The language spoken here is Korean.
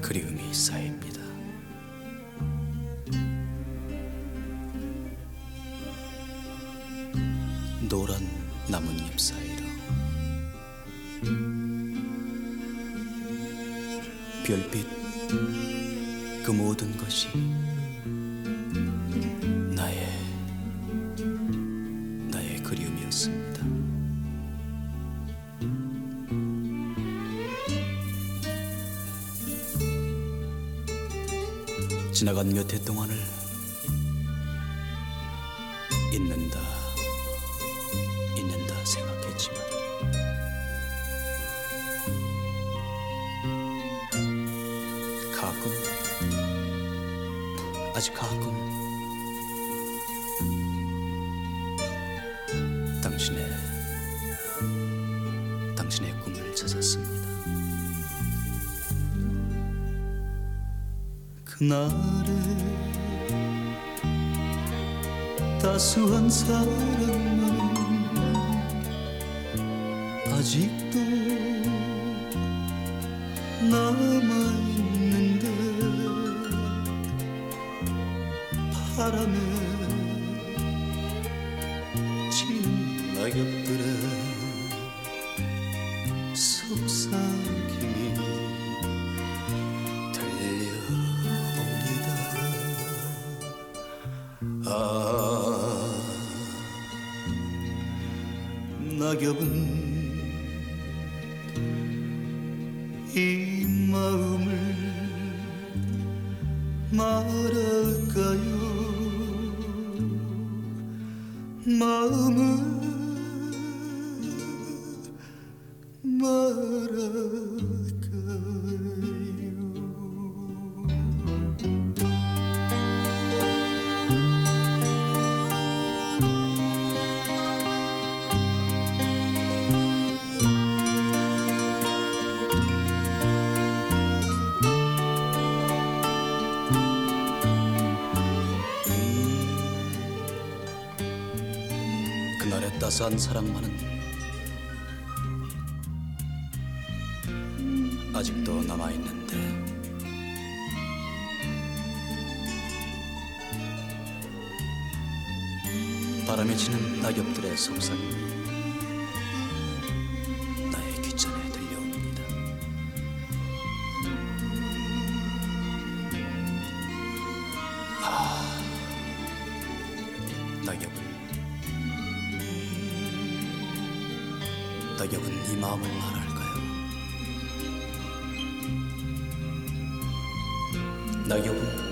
그리움이 쌓입니다. 노란 나뭇잎 사이로 별빛 그 모든 것이 나의 그리움이었습니다. 지나간 몇 해 동안을 잊는다 생각했지만 아주 가끔 당신의 꿈을 찾았습니다. 그날의 따스한 사랑만은 아직도 남아있는데 바람에 지는 낙엽들의 속삭임이 들려옵니다. 낙엽은 이 마음을 말할까요? 마음을 말할까요? 그날의 따스한 사랑만은 아직도 남아있는데 바람에 지는 낙엽들의 속삭임이 나의 귓전에 들려옵니다. 낙엽은 이 마음을 말할까요? 낙엽은